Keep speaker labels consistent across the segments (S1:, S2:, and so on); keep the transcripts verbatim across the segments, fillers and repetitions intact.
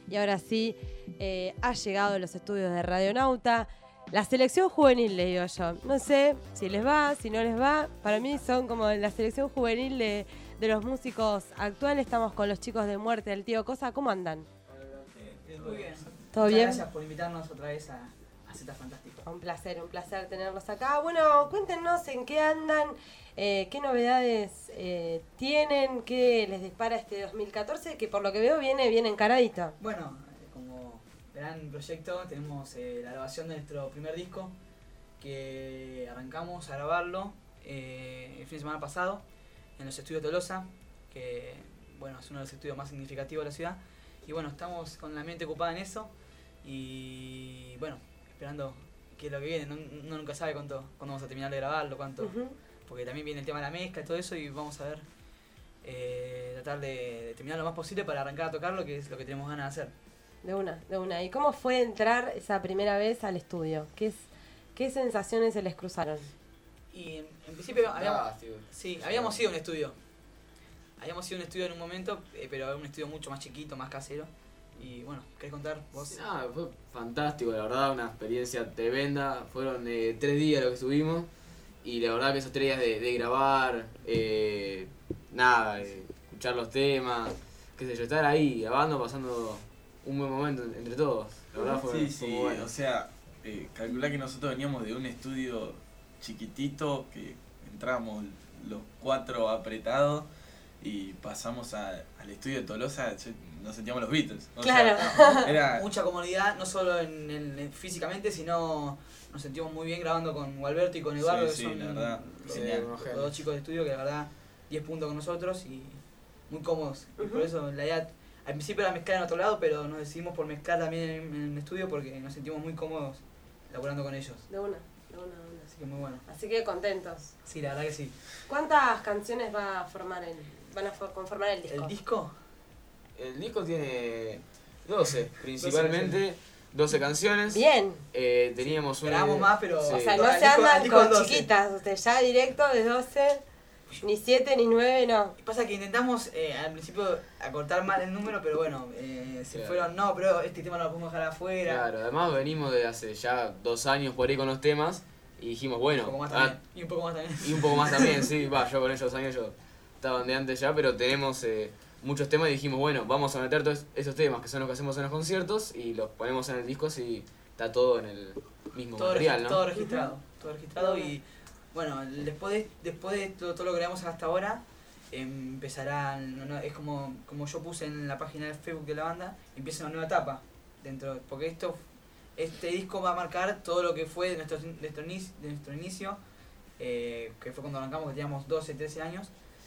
S1: Y ahora sí, eh, ha llegado a los estudios de Radionauta la selección juvenil, le digo yo. No sé si les va, si no les va. Para mí son como la selección juvenil de, de los músicos actuales. Estamos con los chicos de Muerte del Tío Cosa. ¿Cómo andan?
S2: Muy bien.
S1: ¿Todo
S2: Muchas
S1: bien?
S2: Gracias por invitarnos otra vez a, a Z Fantástico.
S1: Un placer, un placer tenerlos acá. Bueno, cuéntenos en qué andan, eh, qué novedades eh, tienen, qué les dispara este dos mil catorce, que por lo que veo viene bien encaradito.
S2: Bueno, eh, como gran proyecto tenemos eh, la grabación de nuestro primer disco, que arrancamos a grabarlo eh, el fin de semana pasado en los estudios Tolosa, que bueno, es uno de los estudios más significativos de la ciudad. Y bueno, estamos con la mente ocupada en eso y bueno, esperando que es lo que viene. No, uno nunca sabe cuánto, cuándo vamos a terminar de grabarlo, cuánto, uh-huh. porque también viene el tema de la mezcla y todo eso, y vamos a ver, eh, tratar de, de terminar lo más posible para arrancar a tocarlo, que es lo que tenemos ganas de hacer.
S1: De una, de una. ¿Y cómo fue entrar esa primera vez al estudio? ¿Qué, es, qué sensaciones se les cruzaron?
S2: Y en, en principio habíamos, ah, sí, habíamos ido a un estudio. Habíamos ido a un estudio en un momento, eh, pero un estudio mucho más chiquito, más casero. Y bueno, ¿querés contar vos?
S3: Ah, fue fantástico, la verdad, una experiencia tremenda. Fueron eh, tres días lo que estuvimos. Y la verdad que esos tres días de, de grabar, eh, nada, eh, escuchar los temas, qué sé yo, estar ahí grabando, pasando un buen momento entre todos. La verdad fue,
S4: sí,
S3: fue
S4: sí,
S3: muy bueno.
S4: O sea, eh, calculá que nosotros veníamos de un estudio chiquitito, que entramos los cuatro apretados y pasamos a, al estudio de Tolosa, nos sentíamos los Beatles. O
S1: claro.
S4: sea, era...
S2: mucha comodidad, no solo en, en, en físicamente, sino nos sentimos muy bien grabando con Gualberto y con Eduardo,
S4: sí,
S2: que
S4: sí,
S2: son
S4: la verdad,
S2: los,
S4: genial.
S2: los, los dos chicos de estudio que la verdad diez puntos con nosotros y muy cómodos. Uh-huh. Y por eso la idea, al principio era mezclar en otro lado, pero nos decidimos por mezclar también en, en el estudio porque nos sentimos muy cómodos laburando con ellos.
S1: De una, de una, de una.
S2: Así que muy bueno.
S1: Así que contentos.
S2: Sí, la verdad que sí.
S1: ¿Cuántas canciones va a formar el, van a conformar el disco?
S2: ¿El disco?
S3: El disco tiene doce, principalmente doce canciones.
S1: Bien.
S3: Eh, teníamos
S2: sí,
S3: una...
S2: Grabamos más, pero...
S1: O sea, no se andan con chiquitas, o sea, ya directo de doce, ni siete ni nueve, no.
S2: Pasa que intentamos eh, al principio acortar mal el número, pero bueno, eh, se
S3: claro.
S2: fueron, no, pero este tema no lo podemos dejar afuera.
S3: Claro, además venimos de hace ya dos años por ahí con los temas y dijimos, bueno...
S2: Un poco más
S3: ah,
S2: también. Y un poco más también.
S3: Y un poco más también, sí, va, yo con ellos dos años yo estaban de antes ya, pero tenemos eh, muchos temas y dijimos, bueno, vamos a meter todos esos temas que son los que hacemos en los conciertos y los ponemos en el disco si está todo en el mismo
S2: todo
S3: material,
S2: regi-
S3: ¿no?
S2: Todo registrado, uh-huh. todo registrado y bueno, después de, después de todo, todo lo que grabamos hasta ahora, eh, empezará, no, no, es como, como yo puse en la página de Facebook de la banda, empieza una nueva etapa, dentro porque esto este disco va a marcar todo lo que fue de nuestro, de nuestro, inicio, de nuestro inicio eh, que fue cuando arrancamos, que teníamos doce, trece años,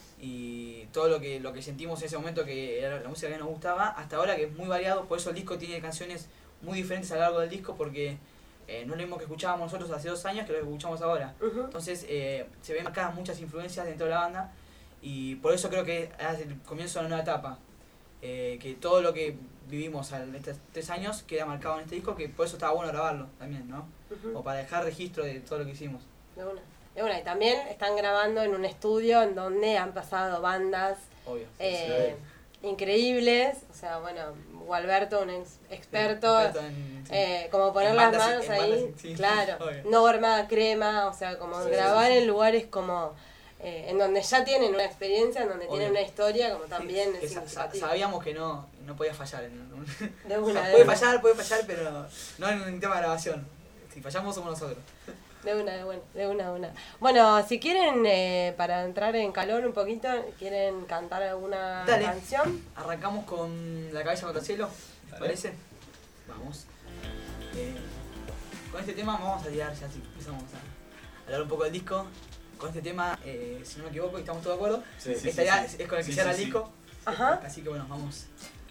S2: y todo lo que lo que sentimos en ese momento, que era la música que nos gustaba, hasta ahora, que es muy variado. Por eso el disco tiene canciones muy diferentes a lo largo del disco, porque eh, no es lo mismo que escuchábamos nosotros hace dos años que lo que escuchamos ahora. Uh-huh. Entonces eh, se ven marcadas muchas influencias dentro de la banda, y por eso creo que es el comienzo de una nueva etapa, eh, que todo lo que vivimos en estos tres años queda marcado en este disco, que por eso estaba bueno grabarlo también, ¿no? Uh-huh. O para dejar registro de todo lo que hicimos.
S1: De una. De una, y también están grabando en un estudio en donde han pasado bandas
S2: Obvio,
S1: eh, sí. increíbles, o sea, bueno, Gualberto, un ex- experto,
S2: sí, experto en, sí.
S1: eh, como poner
S2: en
S1: las
S2: bandas,
S1: manos
S2: en
S1: ahí,
S2: bandas, sí,
S1: claro,
S2: obvio.
S1: Norma, Crema, o sea, como
S2: sí,
S1: grabar
S2: sí, sí.
S1: en lugares como, eh, en donde ya tienen una experiencia, en donde
S2: obvio.
S1: tienen una historia, como también
S2: sí,
S1: es
S2: sa- sa- sabíamos que no, no podía fallar. En un,
S1: de una,
S2: o sea,
S1: de
S2: puede
S1: una.
S2: fallar, puede fallar, pero no en un tema de grabación. Si fallamos somos nosotros.
S1: De una, de una, de una, de una. Bueno, si quieren, eh, para entrar en calor un poquito, ¿quieren cantar alguna
S2: Dale.
S1: canción?
S2: Arrancamos con La cabeza contra el cielo, ¿te parece? Vamos. Eh, con este tema vamos a tirar, ya si empezamos a hablar un poco del disco. Con este tema, eh, si no me equivoco, y estamos todos de acuerdo,
S4: Sí, sí,
S2: esta ya
S4: sí,
S2: es con el que
S4: sí,
S2: cierra
S4: sí,
S2: el disco.
S1: Ajá.
S2: Así que bueno, vamos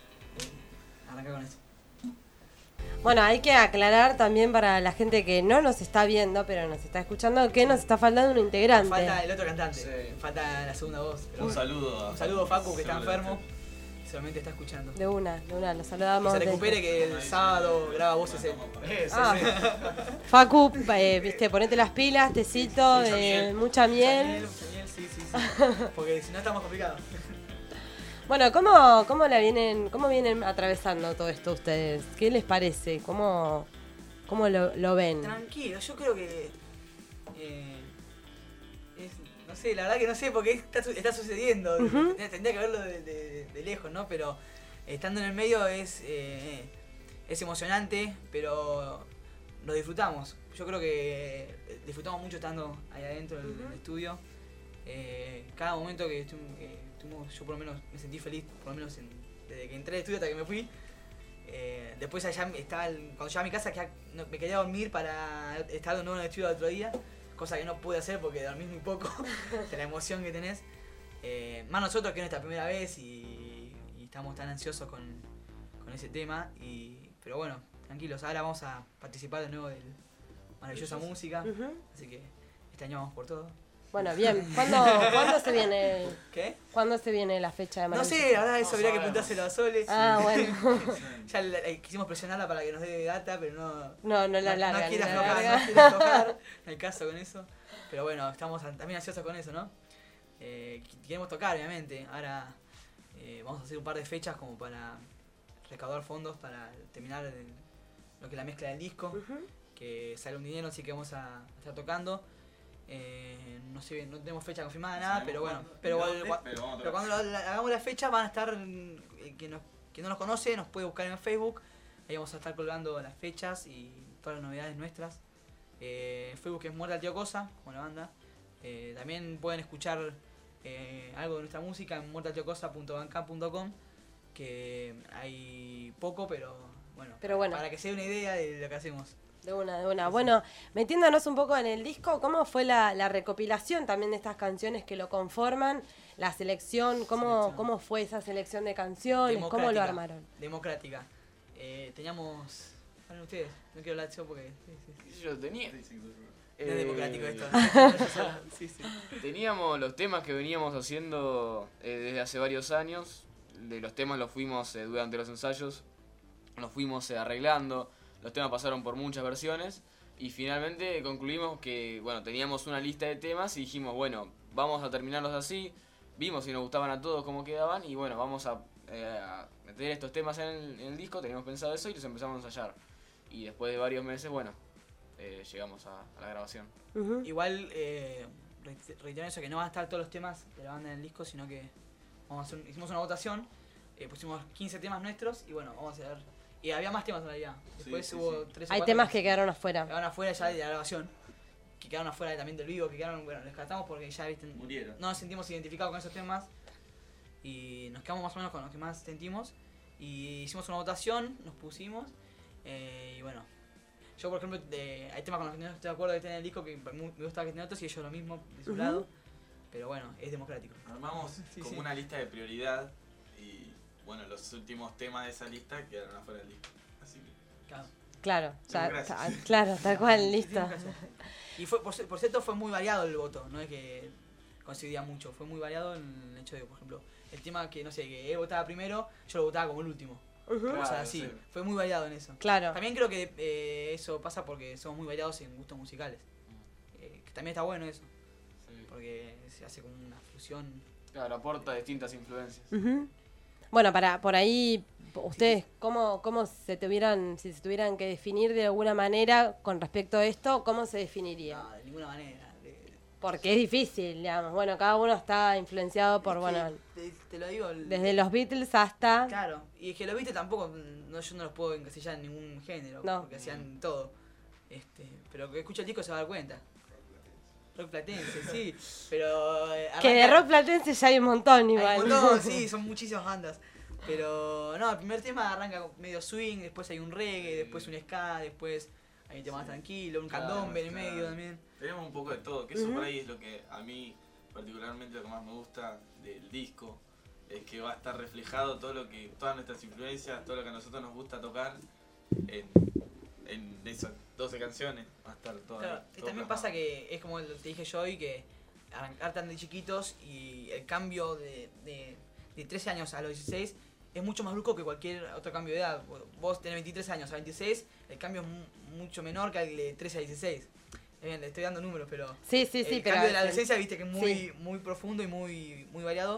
S2: eh, a arrancar con esto.
S1: Bueno, hay que aclarar también para la gente que no nos está viendo, pero nos está escuchando, que nos está faltando un integrante.
S2: Falta el otro cantante,
S4: Sí.
S2: falta la segunda voz. Pero
S4: Un
S2: bueno.
S4: saludo a
S2: Un saludo a Facu, que está
S4: Seguramente.
S2: enfermo, solamente está escuchando.
S1: De una, de una, lo
S2: Que
S1: saludamos.
S2: se
S1: desde-
S2: recupere, que el sábado graba voces el... Eso,
S1: Ah.
S2: sí.
S1: Facu, eh, viste, ponete las pilas, tecito,
S2: Mucha
S1: de
S2: miel.
S1: mucha miel.
S2: Mucha miel, mucha miel, sí, sí, sí. Porque si no está más complicado.
S1: Bueno, ¿cómo, cómo la vienen, cómo vienen atravesando todo esto ustedes? ¿Qué les parece? ¿Cómo, cómo lo, lo ven?
S2: Tranquilo, yo creo que... eh, es- no sé, la verdad que no sé porque está, su- está sucediendo.
S1: Ujú.
S2: Tendría que verlo de, de- de lejos, ¿no? Pero estando en el medio es, eh, es emocionante, pero lo disfrutamos. Yo creo que disfrutamos mucho estando ahí adentro del, del
S1: Ujú.
S2: estudio. Eh, cada momento que estu- que estuvimos, yo por lo menos me sentí feliz, por lo menos en- desde que entré al estudio hasta que me fui. Eh, después allá estaba el- cuando llegaba a mi casa que no- me quería dormir para estar de nuevo en el estudio el otro día, cosa que no pude hacer porque dormís muy poco de la emoción que tenés. Eh, más nosotros que es nuestra primera vez y, y estamos tan ansiosos con, con ese tema. Y, pero bueno, tranquilos, ahora vamos a participar de nuevo de maravillosa música,
S1: Ujú.
S2: así que este año vamos por todo.
S1: Bueno, bien. ¿Cuándo, ¿cuándo se viene
S2: ¿Qué?
S1: cuándo se viene la fecha de
S2: No
S1: Maravillosa?
S2: sé, la verdad eso
S4: No
S2: habría que
S4: sabemos.
S2: preguntárselo a Sole.
S1: Ah, bueno.
S2: Ya la- eh, quisimos presionarla para que nos dé data, pero no,
S1: No, no la
S2: no,
S1: larga.
S2: no
S1: no
S2: quiere
S1: la
S2: aflojar,
S1: larga.
S2: no quiere aflojar, no hay caso con eso. Pero bueno, estamos an- también ansiosos con eso, ¿no? Eh, qu- queremos tocar, obviamente. Ahora eh, vamos a hacer un par de fechas como para recaudar fondos para terminar el- lo que es la mezcla del disco,
S1: Ujú.
S2: que sale un dinero, así que vamos a estar tocando. Eh, no sé bien, no tenemos fecha confirmada, nada, pero bueno. Pero,
S4: ¿Dónde?
S2: cua-
S4: Pero vamos a
S2: pero
S4: tocar.
S2: cuando la- hagamos la fecha van a estar, eh, quien, nos, quien no nos conoce nos puede buscar en Facebook, ahí vamos a estar colgando las fechas y todas las novedades nuestras. Eh, Facebook es Muerta al Tío Cosa, como la banda. Eh, también pueden escuchar eh, algo de nuestra música en muerta al tío cosa punto bandcamp punto com, que hay poco, pero bueno,
S1: Pero bueno.
S2: para que se dé una idea de lo que hacemos.
S1: De una, de una. Bueno, metiéndonos un poco en el disco, ¿cómo fue la, la recopilación también de estas canciones que lo conforman? La selección, ¿cómo,
S2: Selección.
S1: cómo fue esa selección de canciones? ¿Cómo lo
S2: Democrática.
S1: armaron?
S2: Democrática. Eh, teníamos... Hablen ustedes, no quiero hablar yo porque... Sí, sí, sí.
S3: ¿Qué sé yo tenía?
S4: Sí, sí, sí.
S2: No es
S3: Eh,
S2: democrático esto. Sí, sí.
S3: Teníamos los temas que veníamos haciendo eh, desde hace varios años. De los temas los fuimos eh, durante los ensayos, los fuimos eh, arreglando. Los temas pasaron por muchas versiones y finalmente concluimos que bueno, teníamos una lista de temas y dijimos, bueno, vamos a terminarlos así. Vimos si nos gustaban a todos cómo quedaban y bueno, vamos a, eh, a meter estos temas en el, en el disco. Teníamos pensado eso y los empezamos a ensayar. Y después de varios meses, bueno, eh, llegamos a, a la grabación.
S1: Ujú.
S2: Igual, eh, reite- reitero eso, que no van a estar todos los temas de la banda en el disco, sino que vamos a hacer, un- hicimos una votación, eh, pusimos quince temas nuestros y bueno, vamos a ver. Y había más temas en realidad. Después
S4: sí,
S2: hubo
S4: sí.
S2: tres o
S1: Hay
S2: cuatro
S1: temas que quedaron
S2: que
S1: afuera.
S2: quedaron afuera ya de la grabación, que quedaron afuera también del vivo, que quedaron, bueno, los descartamos porque ya viste,
S4: Murieron.
S2: no nos sentimos identificados con esos temas y nos quedamos más o menos con los que más sentimos. Y hicimos una votación, nos pusimos eh, y bueno. Yo, por ejemplo, de- hay temas con los que no estoy de acuerdo de estar en el disco que mu- me gusta que estén otros y ellos lo mismo de su
S1: Ujú.
S2: lado. Pero bueno, es democrático.
S4: Armamos
S2: Sí,
S4: como
S2: sí.
S4: una lista de prioridad y bueno, los últimos temas de esa lista quedaron afuera del disco. Así que
S2: Claro.
S1: Claro, ya-
S4: Democracia.
S1: ta- claro, tal cual,
S2: Sí,
S1: listo.
S2: democracia. Y fue, por, por cierto, fue muy variado el voto, no es que coincidía mucho, fue muy variado en el hecho de, por ejemplo, el tema que, no sé, que él votaba primero, yo lo votaba como el último.
S1: Ujú.
S2: O sea,
S4: Claro,
S2: así,
S4: sí.
S2: fue muy variado en eso.
S1: Claro.
S2: También creo que eh, eso pasa porque somos muy variados en gustos musicales. Eh, que también está bueno eso, porque se hace como una fusión.
S3: Claro, aporta distintas influencias.
S1: Ujú. Bueno, para por ahí, ustedes, ¿cómo, cómo se tuvieran, si se tuvieran que definir de alguna manera con respecto a esto, cómo se definiría?
S2: No, de ninguna manera. de-
S1: Porque es difícil, digamos. Bueno, cada uno está influenciado por,
S2: es
S1: bueno,
S2: que te, te lo digo. el-
S1: desde los Beatles hasta...
S2: Claro, y es que los viste tampoco, no, yo no los puedo encasillar en ningún género,
S1: No.
S2: porque hacían todo. Este, pero que escucha el disco se va a dar cuenta. Rock platense, sí, pero... eh,
S1: Que de
S2: arranca-
S1: rock platense ya hay un montón
S2: hay
S1: igual.
S2: un montón, sí, son muchísimas bandas. Pero no, el primer tema arranca con medio swing, después hay un reggae, después un ska, después hay un tema más tranquilo, un
S4: Claro,
S2: candombe en el
S4: claro.
S2: medio también.
S4: tenemos un poco de todo, que eso
S1: Ujú.
S4: por ahí es lo que a mí particularmente lo que más me gusta del disco, es que va a estar reflejado todo lo que, todas nuestras influencias, todo lo que a nosotros nos gusta tocar en, en esas doce canciones, va a estar todo ahí,
S2: Claro, y
S4: todo
S2: también
S4: plasmado.
S2: pasa que es como te dije yo hoy, que arrancar tan de chiquitos y el cambio de, de, de trece años a los dieciséis es mucho más brusco que cualquier otro cambio de edad. Vos tenés veintitrés años a veintiséis, el cambio es mu- mucho menor que el de trece a dieciséis. Bien, le estoy dando números, pero
S1: Sí, sí, sí,
S2: el
S1: pero...
S2: cambio de la adolescencia, viste que es muy,
S1: sí.
S2: muy profundo y muy, muy variado.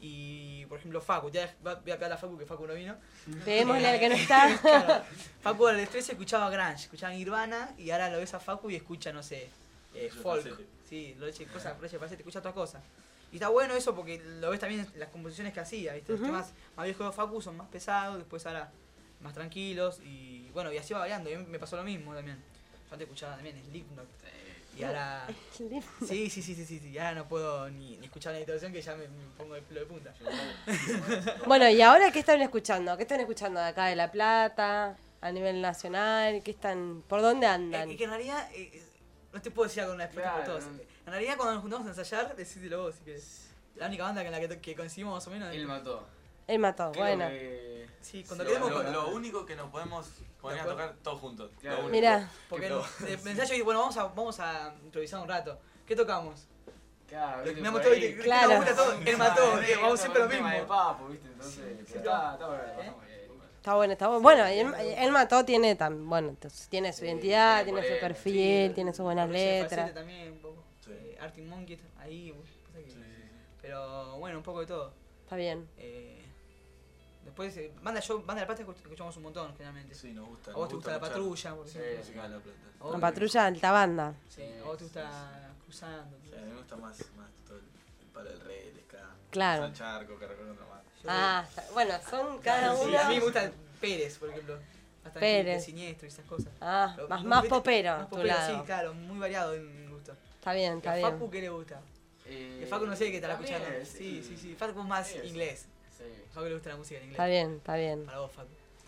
S2: Y, por ejemplo, Facu, ya voy a pegar a Facu, que Facu no vino.
S1: Peguémosle al que no está.
S2: Claro, Facu a los trece escuchaba grunge, escuchaba Nirvana, y ahora lo ves a Facu y escucha, no sé, eh,
S4: Lo
S2: folk.
S4: Facete.
S2: Sí, lo eche cosas, lo eche Facete, escucha otra cosa. Y está bueno eso porque lo ves también en las composiciones que hacía, ¿viste? Los
S1: Ujú.
S2: temas más viejos de Facu son más pesados, después ahora más tranquilos, y bueno, y así va variando. Y a mí me pasó lo mismo también. Yo antes escuchaba también Slipknot, y ahora... Sí, sí, sí, sí, sí, sí, y ahora no puedo ni, ni escuchar la introducción que ya me, me pongo el pelo de punta.
S1: Bueno, ¿y ahora qué están escuchando? ¿Qué están escuchando de acá de La Plata? ¿A nivel nacional? ¿Qué están? ¿Por dónde andan?
S2: Es que en realidad, eh, no te puedo decir algo con una respuesta por
S3: Claro,
S2: todos.
S3: no.
S2: En realidad, cuando nos juntamos a ensayar, decídelo vos, si querés. La única banda con la que, que coincidimos más o menos.
S3: Él mató.
S1: Él mató,
S3: Creo
S1: bueno.
S3: que-
S2: Sí, cuando
S3: Sí,
S2: quedemos
S4: Lo,
S2: con-
S4: lo único que nos podemos poner a
S2: ¿De acuerdo?
S4: tocar todos juntos. lo
S3: Claro.
S4: único.
S1: Mirá.
S2: Porque
S4: Pero-
S2: el, el ensayo, y bueno, vamos a, vamos a improvisar un rato. ¿Qué tocamos?
S3: Claro, viste,
S2: Me
S3: por
S2: todo,
S3: ahí.
S2: que- que
S1: Claro.
S2: nos gusta todo, él mató,
S3: Sí,
S2: eh, vamos
S3: esto
S2: siempre lo
S3: es un tema de
S2: mismo.
S3: papo, viste, entonces,
S2: Sí,
S3: pero
S2: sí,
S3: está, está bueno,
S2: ¿Eh?
S3: pasamos bien.
S1: Está bueno, está bueno. Bueno, y él, él mató, tiene tam, bueno, entonces, tiene su
S3: Sí,
S1: identidad,
S3: tiene
S1: tiene su
S3: polémica,
S1: perfil,
S2: Sí,
S1: tiene sus buenas
S2: Reyes de
S1: letras.
S2: Facete también, un poco.
S4: Sí.
S2: Eh, Arctic Monkey, ahí. pasa que-
S4: Sí, sí, sí.
S2: Pero bueno, un poco de todo.
S1: Está bien.
S2: Eh, después, eh, banda, yo, banda de la Plata escuch- escuchamos un montón, generalmente.
S4: Sí, nos gusta.
S2: A vos
S4: nos
S2: te gusta la
S4: escuchar
S2: patrulla, por
S3: Sí,
S2: ejemplo.
S4: música de La Plata.
S2: A vos
S1: La
S2: te-
S1: patrulla, alta banda.
S2: Sí, a vos te gusta cruzando.
S4: Sí, a mí me gusta más, más todo el, el palo del rey, el ska.
S1: Claro.
S4: San Charco, que recuerdo nomás.
S2: Yo-
S1: Ah, está- bueno, son cada
S2: Sí,
S1: uno.
S2: a mí me gusta Pérez, por ejemplo. Bastante
S1: Pérez.
S2: siniestro y esas cosas.
S1: Ah,
S2: Pero
S1: más,
S2: muy-
S1: más
S2: viste,
S1: popero,
S2: Más
S1: tu
S2: popero,
S1: lado.
S2: sí, claro, muy variado en mi gusto.
S1: Está bien,
S2: ¿Y
S1: está
S2: a
S1: bien.
S2: Facu qué le gusta?
S3: Eh,
S2: Que Facu no sé qué estará
S3: también,
S2: escuchando. Sí, sí, sí. Facu es más
S3: Sí, sí.
S2: inglés.
S3: Sí.
S2: A Facu le gusta la música en inglés.
S1: Está bien, está bien.
S2: Para vos, Facu.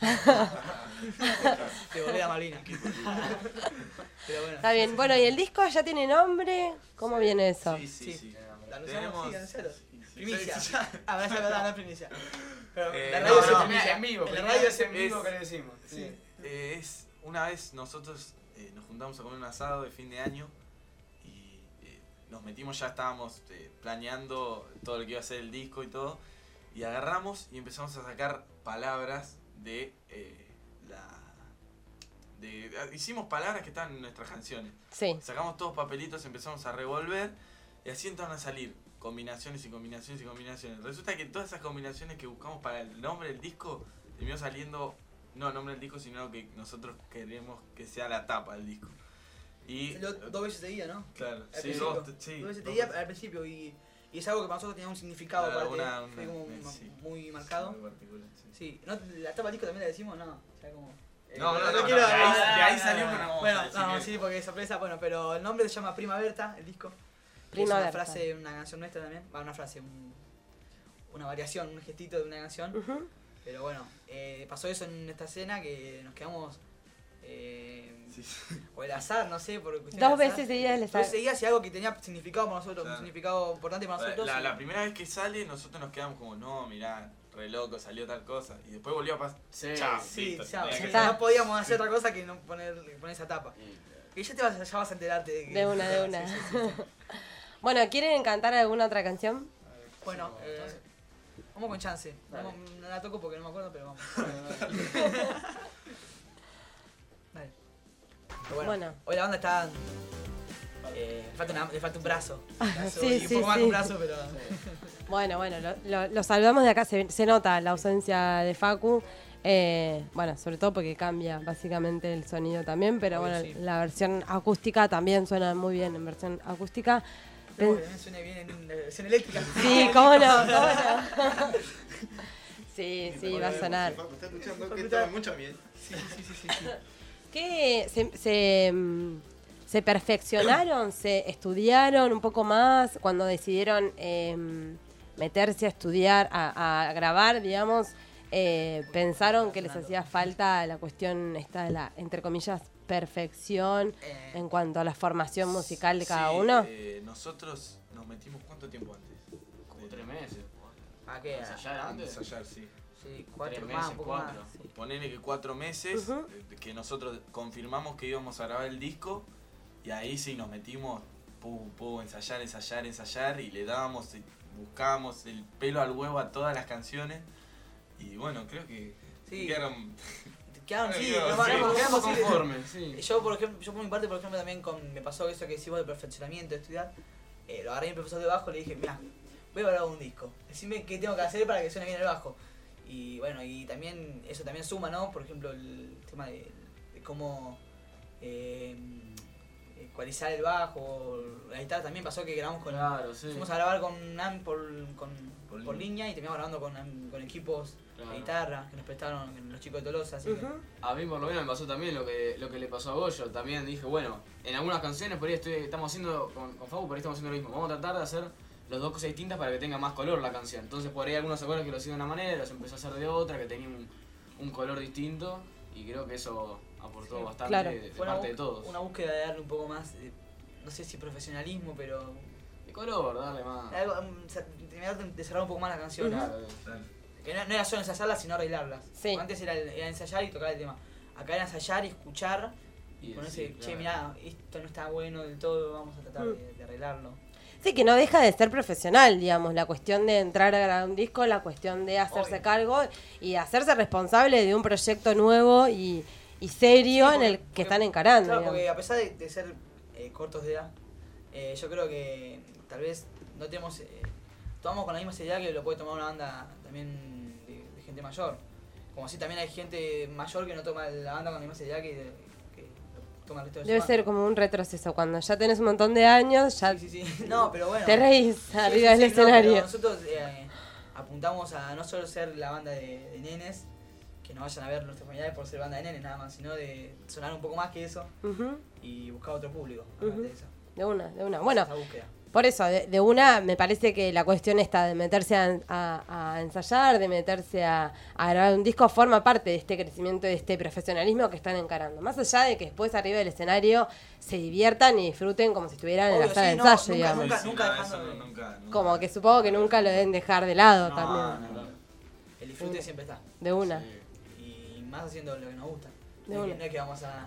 S2: Te volé a Malvina. Pero bueno.
S1: Está bien. Bueno, ¿y el disco ya tiene nombre? ¿Cómo viene eso?
S4: Sí, sí,
S2: Sí.
S4: sí.
S2: ¿La anunciamos? Sí, anuncialo.
S4: sí, sí.
S2: Primicia.
S4: Sí,
S2: Ah, me vas a dar primicia. Pero
S4: Eh,
S2: la
S4: no,
S2: radio
S4: no,
S2: es
S4: no,
S2: primicia.
S3: en vivo,
S2: En la
S3: primera
S2: radio
S3: vez
S2: es
S3: en vivo que
S4: es-
S3: le decimos.
S4: Sí. Eh, es una vez nosotros eh, nos juntamos a comer un asado de fin de año y eh, nos metimos, ya estábamos eh, planeando todo lo que iba a ser el disco y todo, y agarramos y empezamos a sacar palabras de eh, la... De, hicimos palabras que estaban en nuestras canciones.
S1: Sí.
S4: Sacamos todos papelitos, empezamos a revolver y así empezaron a salir combinaciones y combinaciones y combinaciones. Resulta que todas esas combinaciones que buscamos para el nombre del disco terminó saliendo, no el nombre del disco, sino que nosotros queremos que sea la tapa del disco. Y
S2: Salió dos veces seguida, ¿no?
S4: claro,
S2: Al
S4: sí,
S2: principio.
S4: dos, sí,
S2: Dos veces
S4: dos
S2: seguida
S4: veces.
S2: al principio y, y es algo que para nosotros tenía un significado
S4: Claro,
S2: aparte.
S4: una-
S2: Fue
S4: una-
S2: como
S4: eh,
S2: ma-
S4: sí.
S2: muy marcado.
S4: Muy particular, sí.
S2: Sí, ¿no? ¿La tapa del disco también la decimos? No, o sea, como...
S4: No, no, no,
S2: no
S4: no,
S2: quiero-
S4: de ahí, de ahí
S2: no,
S4: salió,
S2: no,
S4: pero no vamos
S2: Bueno,
S4: a decir
S2: no,
S4: que-
S2: sí, porque es sorpresa. Bueno, pero el nombre se llama Prima Berta, el disco.
S1: Primavera.
S2: Es una frase, una canción nuestra también. Va, una frase, un- una variación, un gestito de una canción.
S1: Ujú.
S2: Pero bueno, eh, pasó eso en esta escena que nos quedamos... Eh,
S4: Sí.
S2: o el azar, no sé, por cuestiones
S1: Dos
S2: de azar.
S1: veces seguidas les
S2: Dos veces seguidas y algo que tenía significado para nosotros,
S4: Claro.
S2: un significado importante para nosotros.
S4: La,
S2: y-
S4: la primera vez que sale, nosotros nos quedamos como, no, mirá, re loco, salió tal cosa. Y después volvió a pasar.
S3: Sí,
S4: Chao.
S2: Sí,
S4: listo,
S2: ya,
S4: tenía que
S2: ya
S1: ser.
S2: no podíamos hacer otra cosa que no poner, poner esa tapa.
S3: Y,
S2: Y ya te vas, ya vas a enterarte de que...
S1: De una, de una.
S2: Sí, sí, sí, sí.
S1: Bueno, ¿quieren cantar alguna otra canción?
S2: Bueno,
S3: sí,
S2: eh,
S3: entonces-
S2: vamos con chance.
S3: Dale.
S2: Vamos- no la toco porque no me acuerdo, pero vamos. Dale. Pero bueno,
S1: Bueno.
S2: hoy la banda está... Eh, le, falta una- le falta un brazo. Un brazo
S1: sí,
S2: y un
S1: sí,
S2: poco más
S1: sí.
S2: que un brazo, pero...
S1: Bueno, bueno, lo, lo- lo saludamos de acá, se, se nota la ausencia de Facu. Eh, bueno, sobre todo porque cambia básicamente el sonido también, pero
S2: Obvio,
S1: bueno,
S2: sí.
S1: la versión acústica también suena muy bien en versión acústica.
S2: Pero
S1: Pen-
S2: también suene bien en eh, versión eléctrica.
S1: Sí, cómo no, cómo no. Sí, sí, va a sonar.
S5: Está escuchando
S2: Facu
S5: que
S2: está-
S5: está mucha miel.
S2: Sí, sí, sí, sí, sí.
S1: ¿Qué se, se, mm, se perfeccionaron, se estudiaron un poco más cuando decidieron eh, meterse a estudiar, a, a grabar, digamos? Eh, ¿Pensaron que les hacía falta la cuestión esta de la, entre comillas, perfección
S2: Eh,
S1: en cuanto a la formación musical de cada
S4: Sí,
S1: uno?
S4: eh, nosotros nos metimos ¿cuánto tiempo antes?
S3: como tres meses.
S2: ¿A qué?
S3: ¿Ensayar antes?
S4: Ensayar, sí.
S2: Sí, cuatro
S3: Tres
S2: más,
S3: meses,
S2: un poco
S3: cuatro.
S2: más. Sí.
S4: Ponele que cuatro meses,
S1: Ujú.
S4: eh, que nosotros confirmamos que íbamos a grabar el disco, y ahí sí nos metimos, pu, pu, ensayar, ensayar, ensayar, y le dábamos, eh, buscábamos el pelo al huevo a todas las canciones, y bueno, creo que
S2: Sí.
S4: quedaron...
S2: Quedaron, sí,
S4: Sí,
S2: no,
S4: sí,
S2: no,
S3: Quedamos
S2: no,
S3: quedamos
S2: sí,
S3: conformes, sí.
S2: Yo por ejemplo, yo por mi parte, por ejemplo, también con, me pasó eso que decimos de perfeccionamiento, de estudiar. Eh, lo agarré a mi profesor de bajo y le dije, mira, voy a grabar un disco. Decime qué tengo que hacer para que suene bien el bajo. Y bueno, y también eso también suma, ¿no? Por ejemplo, el tema de, de cómo eh, ecualizar el bajo, la guitarra también pasó que grabamos con...
S3: Claro, sí.
S2: Fuimos a grabar con Am por, con,
S4: Por
S2: por,
S4: línea.
S2: línea y terminamos grabando con, con equipos
S3: Claro.
S2: de guitarra que nos prestaron los chicos de Tolosa, así que...
S1: Ujú.
S3: A mí por lo menos me pasó también lo que, lo que le pasó a Goyo. También dije, bueno, en algunas canciones por ahí estoy, estamos haciendo, con, con Fabu por ahí estamos haciendo lo mismo. Vamos a tratar de hacer las dos cosas distintas para que tenga más color la canción. Entonces por ahí algunos acordes que lo hacía de una manera, los empezó a hacer de otra, que tenía un, un color distinto. Y creo que eso aportó
S2: Sí,
S3: bastante
S1: claro.
S3: de, de
S2: Fue una,
S3: parte de
S2: bu-
S3: todos.
S2: una búsqueda de darle un poco más, de, no sé si profesionalismo, pero...
S3: De color, darle más.
S2: Algo, um, cer- terminar de cerrar un poco más la canción.
S1: Ujú.
S2: ¿no?
S3: Claro,
S4: Claro.
S2: Que no, no era solo ensayarlas, sino arreglarlas.
S1: Sí.
S2: Porque antes era, era ensayar y tocar el tema. Acá era ensayar y escuchar y,
S3: Y
S2: ponerse,
S3: decir,
S2: che,
S3: claro.
S2: mirá, esto no está bueno del todo, vamos a tratar de, de arreglarlo.
S1: Sí, que no deja de ser profesional, digamos, la cuestión de entrar a grabar un disco, la cuestión de hacerse
S2: Obvio.
S1: cargo y hacerse responsable de un proyecto nuevo y, y serio
S2: Sí,
S1: en el
S2: porque-
S1: que están encarando.
S2: Claro,
S1: digamos.
S2: porque a pesar de, de ser eh, cortos de edad, eh, yo creo que tal vez no tenemos... Eh, tomamos con la misma seriedad que lo puede tomar una banda también de, de gente mayor. Como si también hay gente mayor que no toma la banda con la misma seriedad que, que lo toma el resto de
S1: Debe
S2: su
S1: ser
S2: banda.
S1: como un retroceso, cuando ya tenés un montón de años, ya
S2: Sí, sí, sí. No, pero bueno.
S1: te reís
S2: Sí,
S1: arriba
S2: sí,
S1: del
S2: sí, no, pero
S1: escenario.
S2: nosotros eh, apuntamos a no solo ser la banda de, de nenes, que nos vayan a ver nuestras familiares por ser banda de nenes nada más, sino de sonar un poco más que eso
S1: Ujú,
S2: y buscar otro público.
S1: Ujú.
S2: aparte de eso.
S1: de una, de una. Bueno,
S2: Esa búsqueda.
S1: por eso, de, de una, me parece que la cuestión esta de meterse a, a- a ensayar, de meterse a, a grabar un disco, forma parte de este crecimiento, de este profesionalismo que están encarando. Más allá de que después arriba del escenario se diviertan y disfruten como si estuvieran en
S2: Obvio,
S1: la sala
S2: sí,
S1: de
S2: no,
S1: ensayo,
S2: nunca-
S1: digamos.
S2: nunca-
S4: Sí,
S2: nunca
S4: no,
S2: dejando
S4: eso
S2: de-
S4: no, nunca, nunca.
S1: Como que supongo que nunca lo deben dejar de lado
S2: No,
S1: también.
S4: no, no.
S2: El disfrute siempre está.
S1: De una.
S3: Sí.
S2: Y más haciendo lo que nos gusta.
S1: De
S2: No es,
S1: una.
S2: que, no es que vamos a,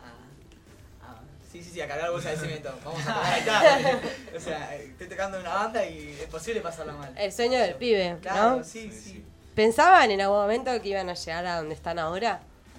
S2: a, a- Sí, sí, sí, a cargar bolsa de cemento. Vamos a ahí está. O sea, estoy tocando en una banda y es posible pasarla mal.
S1: El sueño del pibe,
S2: Claro,
S1: ¿no?
S2: sí,
S4: Sí,
S2: sí.
S4: sí.
S1: ¿Pensaban en algún momento que iban a llegar a donde están ahora?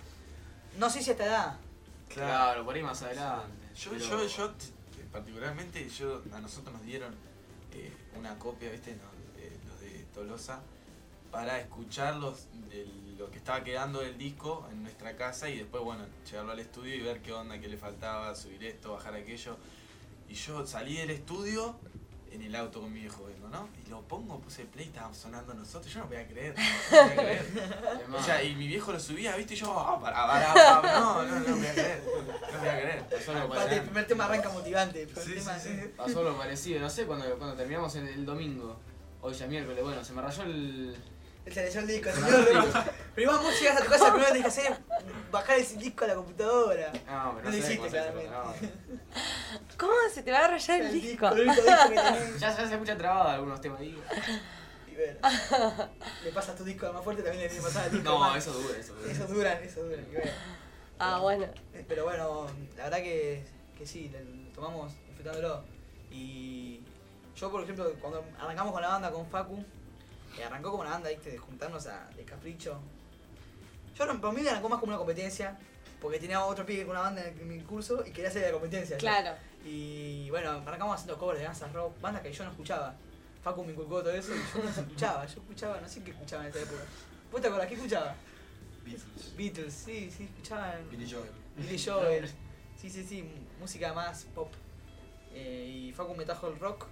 S2: No sé si a esta edad.
S3: Claro, por ahí más adelante.
S4: Yo,
S3: pero-
S4: yo, yo, t- particularmente, yo, a nosotros nos dieron eh, una copia, ¿viste? Nos, eh, los de Tolosa, para escucharlos de lo que estaba quedando del disco en nuestra casa y después, bueno, llevarlo al estudio y ver qué onda, qué le faltaba, subir esto, bajar aquello. Y yo salí del estudio en el auto con mi viejo viendo, ¿no? Y lo pongo, puse el play, estaba sonando nosotros, yo no podía creer, no podía creer.
S3: Además,
S4: O sea, y mi viejo lo subía, ¿viste? Y yo, ah, para, para, para, no, no, no voy a creer, no voy a creer.
S3: pasó algo
S2: Aparte, el
S3: parecido.
S2: primer tema arranca motivante. El
S4: Sí,
S2: tema,
S4: sí, sí.
S3: Pasó algo parecido, no sé, cuando, cuando terminamos el, el domingo, hoy ya miércoles, bueno, se me rayó el...
S2: Él se leyó el disco,
S3: Se me
S2: señor.
S3: rayó el disco.
S2: Pero vos vos llegas a tu casa, primero tenés que hacer es bajar el disco a la computadora.
S3: No, pero
S2: No
S3: no
S2: lo
S3: sé
S2: hiciste,
S3: cómo se hace,
S2: claramente.
S3: no.
S1: ¿Cómo se te va a rayar el disco?
S2: El único disco que tenés.
S3: Ya, ya se escucha trabada algunos temas ahí.
S2: Y bueno, le pasas tu disco al más fuerte, también le tienes que pasar el disco
S3: No,
S2: más.
S3: eso dura, eso dura.
S2: Eso dura, eso dura. Y bueno.
S1: Ah, bueno.
S2: Eh, Pero bueno, la verdad que, que sí, lo tomamos disfrutándolo. Y yo, por ejemplo, cuando arrancamos con la banda con Facu, eh, arrancó como una banda, ¿viste? De juntarnos a, de capricho. Yo, no- por mí me arrancó más como una competencia, porque tenía otro pibe con una banda en mi curso y quería hacer la competencia. yo.
S1: Claro.
S2: Y bueno, arrancamos haciendo covers de Guns N' Roses, bandas que yo no escuchaba. Facu me inculcó todo eso y yo no escuchaba. Yo escuchaba, no sé qué escuchaba en esa época. ¿Vos te acordás qué escuchaba?
S4: Beatles.
S2: Beatles, sí, sí, escuchaba.
S5: Billy Joel.
S2: Billy Joel. Sí, sí, sí, música más pop. Eh, y Facu me trajo el rock.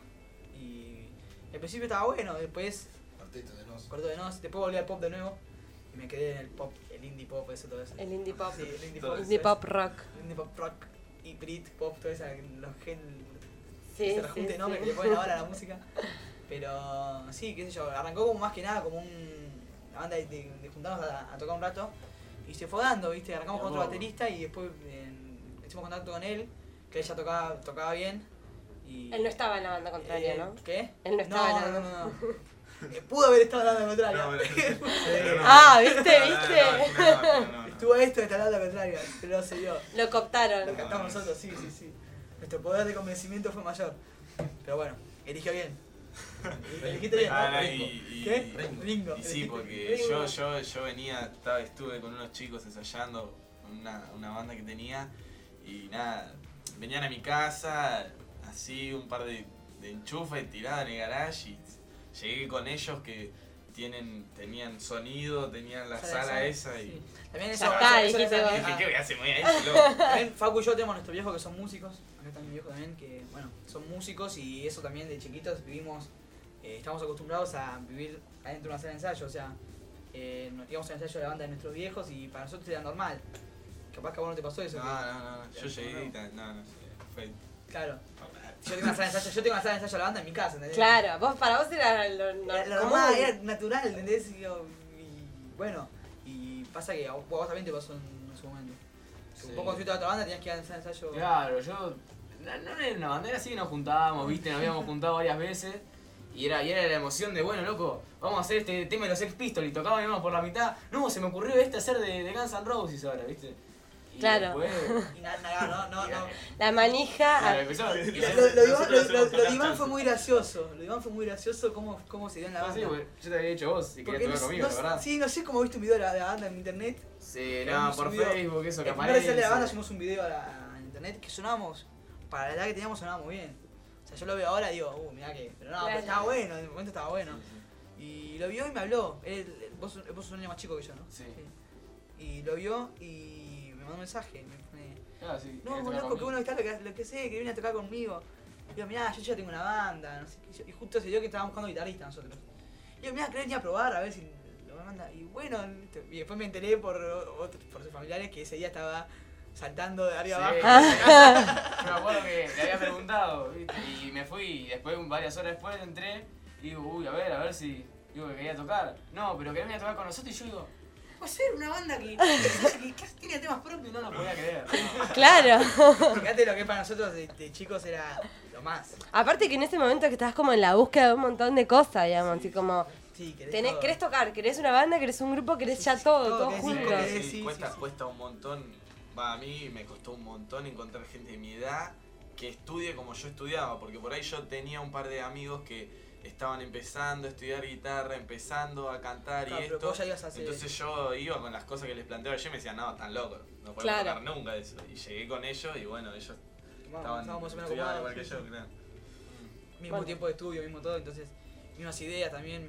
S2: Y al principio estaba bueno, después
S5: Cuarteto de Nos.
S2: cortó de nos, después volví al pop de nuevo. Y me quedé en el pop, el indie pop, eso, todo eso.
S1: El indie pop.
S2: Sí, el indie
S4: Todo
S2: pop.
S4: eso.
S1: Indie
S2: eso es.
S1: pop rock.
S2: El indie pop rock y Brit pop, todo eso, los gen.
S1: Sí,
S2: se
S1: sí,
S2: rejunte
S1: sí.
S2: nombre que le ponen ahora a la música. Pero sí, qué sé yo, arrancó como más que nada como un, una banda de, de- de juntarnos a, a tocar un rato. Y se fue dando, ¿viste? Arrancamos con otro
S3: Amor.
S2: baterista y después eh, hicimos contacto con él, que él ya tocaba, tocaba bien. Y,
S1: Él no estaba en la banda contraria,
S2: eh,
S1: ¿no?
S2: ¿Qué?
S1: Él no estaba en
S2: no,
S1: la-
S2: no, no, no. Eh, Pudo haber estado en la banda contraria.
S4: No, pero-
S1: Ah, ¿viste?
S4: No, no,
S1: ¿Viste?
S4: no, no, no, no.
S2: Estuvo esto de estar en la banda contraria, pero no se dio.
S1: Lo cooptaron.
S2: Lo cantamos nosotros, sí, sí, sí. Nuestro poder de convencimiento fue mayor. Pero bueno, eligió bien. Elegiste bien,
S4: Ah,
S2: ¿no?
S4: no, y, y-
S2: ¿Qué?
S5: Ringo.
S2: Ringo.
S4: Y sí,
S2: Elegiste-
S4: porque
S2: Ringo.
S4: yo, yo, yo venía, estaba, estuve con unos chicos ensayando con una, una banda que tenía y nada, venían a mi casa, así un par de, de enchufes tiradas en el garage y llegué con ellos que tienen tenían sonido, tenían la
S2: Sala
S4: sala
S2: de
S4: esa y...
S2: Sí. También eso,
S1: Ya está,
S2: eso- eso
S1: dijiste
S2: también-
S1: vos.
S4: Dije,
S2: ah,
S4: ¿qué voy a hacer? Me voy a ir, loco.
S2: También Facu y yo tenemos nuestros viejos que son músicos, acá está mi viejo también, que bueno, son músicos y eso también de chiquitos vivimos, eh, estamos acostumbrados a vivir adentro de una sala de ensayo, o sea, eh, nos íbamos al ensayo de la banda de nuestros viejos y para nosotros era normal. Capaz que a vos no te pasó eso.
S4: No,
S2: que-
S4: no, no, no, yo llegué y tal, no, no sé, fue...
S2: Claro, yo tengo una sala de ensayo, yo tengo una sala de ensayo de la banda en mi casa, ¿entendés?
S1: Claro, vos para vos era lo, lo
S2: Era, lo
S1: común.
S2: normal, era natural, ¿entendés? Y, yo- y bueno, y pasa que a vos, a vos también te pasó en, en su momento.
S3: Sí.
S2: Vos cuando fuiste a otra banda tenías que ir al ensayo.
S3: Claro, yo. No, no era una bandera así que nos juntábamos, viste, nos habíamos juntado varias veces. Y era, y era la emoción de, bueno, loco, vamos a hacer este tema de los Sex Pistols. Y tocábamos y íbamos por la mitad. No, se me ocurrió este hacer de, de Guns N' Roses ahora, viste. Y
S1: Claro.
S3: después,
S2: Y nada, nada, no, no, no.
S1: La manija.
S3: claro, empezó.
S2: Y
S3: y
S2: Lo,
S3: yo-
S2: lo, lo, de Iván-
S4: Nosotros
S2: lo-
S4: hacemos
S2: lo- lo de
S4: tocar
S2: Iván
S4: chances.
S2: fue muy gracioso. Lo de Iván fue muy gracioso cómo, cómo se dio en la
S3: Ah,
S2: banda.
S3: sí, porque yo te había dicho vos si
S2: Porque
S3: querías
S2: no,
S3: tocar conmigo,
S2: no-
S3: la verdad.
S2: sí, no sé cómo viste un video de la, de la banda en internet.
S3: Sí,
S2: Hemos
S3: no, por
S2: subido-
S3: Facebook, eso que
S2: El primer recital
S3: aparece.
S2: de la banda hicimos un video a, la- a internet que sonábamos, para la edad que teníamos sonábamos bien. O sea, yo lo veo ahora y digo, uh, mirá que. Pero no,
S1: Claro.
S2: pero estaba bueno, en el momento estaba bueno. Y lo vio y me habló. Él, vos, vos sos un año más chico que yo, ¿no?
S3: Sí.
S2: Y lo vio y me mandó un mensaje. Me pone,
S3: Claro, sí,
S2: no,
S3: querías
S2: loco,
S3: tocar
S2: qué
S3: conmigo.
S2: bueno que está, lo que, lo que sé, que viene a tocar conmigo. Y digo, mirá, yo ya tengo una banda, no sé qué. Y justo se dio que estábamos buscando guitarrista nosotros. Y digo, mirá, ¿querés venir a probar? A ver si lo me manda. Y bueno, ¿viste? Y después me enteré por, otros- por sus familiares que ese día estaba saltando de arriba
S3: Sí.
S2: abajo.
S3: Yo me acuerdo que le había preguntado, ¿viste? Y me fui y después, varias horas después, entré y digo, uy, a ver, a ver si. Digo que quería tocar. No, pero quería venir a tocar con nosotros y yo digo, va a ser una banda que, que, que tiene temas propios y no lo podía creer.
S1: Claro.
S2: Fíjate lo que para nosotros de, de chicos era lo más.
S1: Aparte que en ese momento que estás como en la búsqueda de un montón de cosas, digamos, así como
S2: Sí, querés
S1: tenés,
S2: todo.
S1: querés tocar, querés una banda, querés un grupo, querés ya
S2: sí,
S1: todo,
S2: todo,
S1: todo
S2: querés
S1: junto.
S2: ir, querés-
S4: Sí,
S2: sí, sí,
S4: cuesta,
S2: sí.
S4: cuesta un montón. Va, a mí me costó un montón encontrar gente de mi edad que estudie como yo estudiaba, porque por ahí yo tenía un par de amigos que estaban empezando a estudiar guitarra, empezando a cantar
S2: Claro,
S4: y
S2: pero
S4: esto.
S2: vos ya ibas a hacer-
S4: Entonces yo iba con las cosas que les planteaba yo y me decían, no, están locos, no podemos
S1: Claro.
S4: tocar nunca eso. Y llegué con ellos y bueno, ellos
S2: Vamos,
S4: estaban
S2: estábamos más o menos
S4: estudiaban
S2: acomodados,
S4: igual que
S2: sí,
S4: yo,
S2: sí.
S4: claro.
S2: Mismo
S1: Bueno.
S2: tiempo de estudio, mismo todo, entonces mismas ideas también.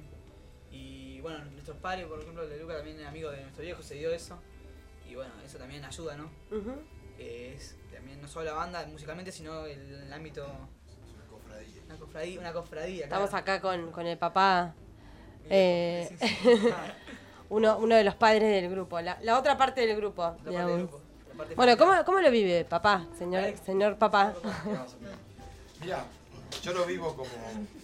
S2: Y bueno, nuestros padres, por ejemplo, el de Luca también es amigo de nuestro viejo, se dio eso. Y bueno, eso también ayuda, ¿no?
S1: Ujú.
S2: Que es también no solo la banda musicalmente, sino el, el ámbito,
S5: Una cofradía.
S2: una cofradía, una cofradía.
S1: Estamos
S2: claro.
S1: acá con, con el papá,
S2: Sí,
S1: eh,
S2: sí, sí. Ah,
S1: uno, uno de los padres del grupo, la, la otra parte del grupo,
S2: la parte
S1: digamos.
S2: del grupo, la parte
S1: Bueno,
S2: familiar.
S1: ¿cómo, ¿cómo lo vive papá, señor, señor papá?
S5: Mirá, yo lo vivo como.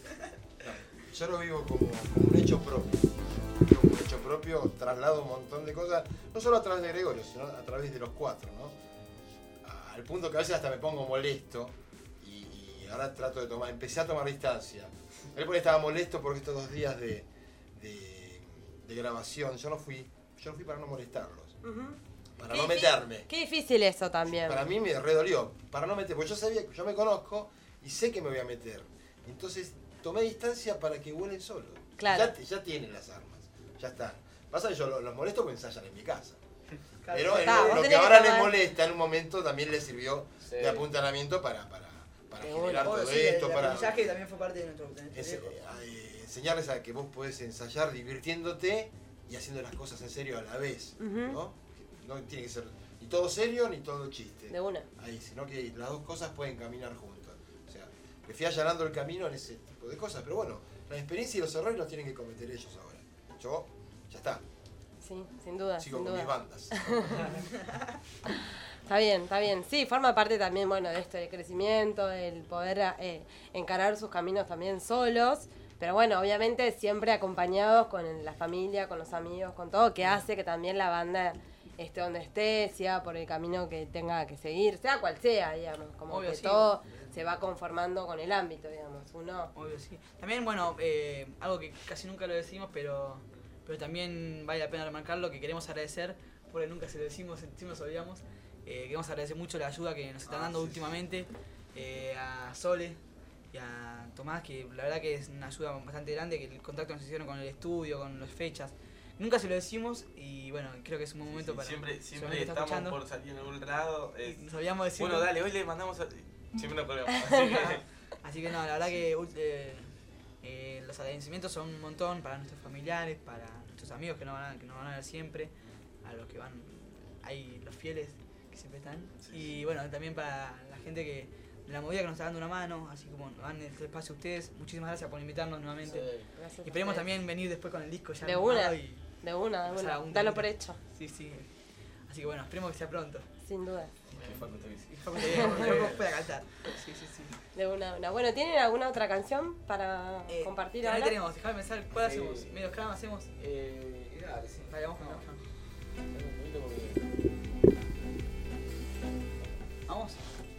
S5: Yo lo vivo como, como un hecho propio. Como un hecho propio, traslado un montón de cosas, no solo a través de Gregorio, sino a través de los cuatro, ¿no? Al punto que a veces hasta me pongo molesto y, y ahora trato de tomar, empecé a tomar distancia. Él por ahí estaba molesto porque estos dos días de, de, de grabación, yo no fui, yo no fui para no molestarlos,
S1: Ujú.
S5: para
S1: Qué
S5: no
S1: difí-
S5: meterme.
S1: Qué difícil eso también.
S5: Para mí me redolió, para no meter, porque yo sabía, yo me conozco y sé que me voy a meter. Entonces tomé distancia para que vuelen solos.
S1: Claro.
S5: Ya, ya tienen las armas, ya están. Pasa que yo los, los molesto porque ensayan en mi casa.
S2: Claro,
S5: Pero
S1: está,
S5: en-
S1: vos
S5: lo que
S1: tenés que
S5: ahora les
S1: tomar-
S5: molesta en un momento también les sirvió
S3: Sí.
S5: de apuntalamiento para, para, para
S1: Seguro.
S5: generar
S2: Obvio,
S5: todo
S2: sí,
S5: esto,
S2: el
S5: para
S2: aprendizaje también fue parte de nuestro, de nuestro
S5: es-
S2: viejo.
S5: eh, enseñarles a que vos podés ensayar divirtiéndote y haciendo las cosas en serio a la vez.
S1: Ujú.
S5: ¿No? No tiene que ser ni todo serio ni todo chiste.
S1: De una.
S5: Ahí, sino que las dos cosas pueden caminar juntas. O sea, que fui allanando el camino en ese tipo de cosas. Pero bueno, la experiencia y los errores los tienen que cometer ellos ahora. Yo, ya está,
S1: Sí, sin duda,
S5: sigo
S1: sin
S5: con mis
S1: duda.
S5: bandas.
S1: Está bien, está bien. Sí, forma parte también, bueno, de esto, del crecimiento, del poder eh, encarar sus caminos también solos. Pero bueno, obviamente siempre acompañados con la familia, con los amigos, con todo, que hace que también la banda esté donde esté, siga por el camino que tenga que seguir, sea cual sea, digamos. Como
S2: Obvio,
S1: que
S2: sí.
S1: todo se va conformando con el ámbito, digamos. Uno.
S2: Obvio, sí. También, bueno, eh, algo que casi nunca lo decimos, pero, pero también vale la pena remarcarlo, que queremos agradecer, porque nunca se lo decimos, siempre nos olvidamos. Eh, queremos agradecer mucho la ayuda que nos están
S5: Ah,
S2: dando
S5: sí, sí.
S2: últimamente eh, a Sole y a Tomás, que la verdad que es una ayuda bastante grande, que el contacto nos hicieron con el estudio, con las fechas. Nunca se lo decimos y bueno, creo que es un buen momento
S4: Sí,
S2: para...
S4: siempre
S2: si
S4: siempre
S2: alguien está
S4: estamos
S2: escuchando,
S4: por salir en algún lado.
S2: y
S4: es-
S2: nos olvidamos decir.
S4: Bueno, dale, hoy le mandamos a... Siempre nos colgamos. Así que,
S2: Así que no, la verdad que eh, Eh, los agradecimientos son un montón para nuestros familiares, para nuestros amigos que nos van a, que nos van a ver siempre, a los que van, hay los fieles que siempre están,
S4: Sí,
S2: y
S4: sí.
S2: bueno, también para la gente que de la movida que nos está dando una mano, así como nos dan este espacio a ustedes. Muchísimas gracias por invitarnos nuevamente.
S1: Gracias a
S2: Y esperemos
S1: ustedes.
S2: también venir después con el disco ya
S1: De
S2: armado
S1: una.
S2: y-
S1: De una, de
S2: O sea,
S1: una.
S2: un
S1: Dalo
S2: temita.
S1: por hecho,
S2: Sí, sí. Así que bueno, esperemos que sea pronto.
S1: sin duda.
S4: Que Facu te avise.
S2: Y Facu también, Facu pueda cantar. Sí, sí, sí.
S1: De una, de una. Bueno, ¿tienen alguna otra canción para
S2: Eh,
S1: compartir
S2: ¿qué
S1: ahora?
S2: tenemos? Dejame pensar, ¿cuál
S3: Sí.
S2: hacemos? ¿Medio scrum hacemos?
S3: Eh, y dale, sí.
S2: Vale, vamos con
S3: No.
S2: el scrum.
S3: Un poquito porque-
S2: ¿Vamos?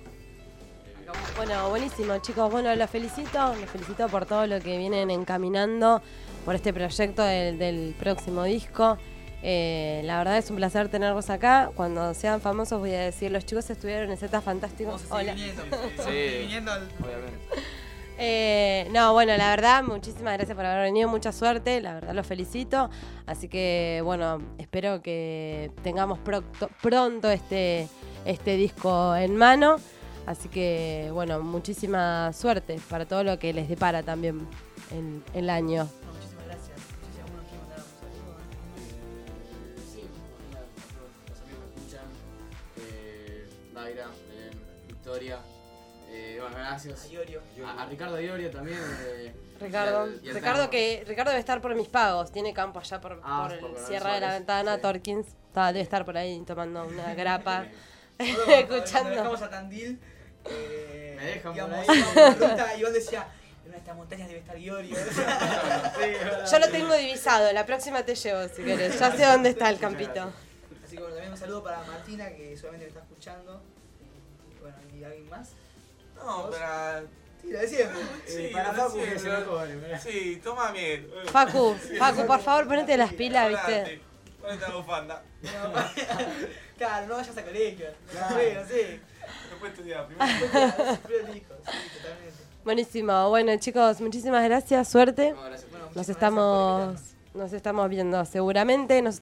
S2: Acá vamos.
S1: Bueno, buenísimo, chicos. Bueno, los felicito, los felicito por todo lo que vienen encaminando por este proyecto del, del próximo disco. Eh, la verdad es un placer tenerlos acá. Cuando sean famosos voy a decir, los chicos estuvieron en Z Fantástico.
S2: Vamos a seguir
S1: Hola.
S2: viniendo.
S4: Sí,
S2: Vamos a
S3: sí.
S2: seguir viniendo al...
S3: Obviamente.
S1: Eh, no, bueno, la verdad, muchísimas gracias por haber venido, mucha suerte, la verdad los felicito. Así que, bueno, espero que tengamos pronto, pronto este, este disco en mano. Así que, bueno, muchísima suerte para todo lo que les depara también el, el año.
S2: No, muchísimas gracias. No sé si alguno quiere mandar un saludo.
S3: Eh, sí, bueno, a todos los amigos que escuchan. Eh, Daira, Belén, Victoria. Eh, bueno, gracias.
S2: A Iorio.
S3: A, a Ricardo Iorio también. eh,
S1: Ricardo,
S3: y al- y al
S1: Ricardo
S3: Tano.
S1: que Ricardo debe estar por mis pagos, tiene campo allá por,
S3: Ah,
S1: por
S3: por
S1: el
S3: Coronel
S1: Sierra de la
S3: Suárez,
S1: Ventana,
S3: sí.
S1: Torkins, está, debe estar por ahí tomando una grapa,
S2: Nosotros cuando- Cuando
S1: escuchando.
S2: dejamos a Tandil, eh,
S3: Me dejan por
S2: íbamos,
S3: ahí.
S2: íbamos por ruta y Iván decía, en una de estas montañas debe estar Iorio.
S1: Yo lo tengo divisado, la próxima te llevo si querés, ya sé dónde está el campito.
S2: Así que bueno, también un saludo para Martina, que solamente me está escuchando. Y bueno, ¿y alguien más?
S4: No, para.
S2: Sí, lo de siempre.
S4: Sí,
S3: para
S4: lo
S3: Facu que
S4: siento.
S3: se mejore, mirá.
S4: Sí, toma miel.
S1: Facu, Facu, por favor ponete las pilas, viste.
S4: Ponete, ponete la bufanda.
S2: No, claro, no vayas a colegio. No sé, no sé.
S4: Después estudiar primero.
S2: Primero el disco, sí, totalmente.
S1: Buenísimo, bueno chicos, muchísimas gracias, suerte.
S3: No, gracias.
S2: Bueno,
S1: Nos
S2: muchísimas gracias por
S1: estamos,
S2: invitarnos.
S1: nos estamos viendo seguramente. Nos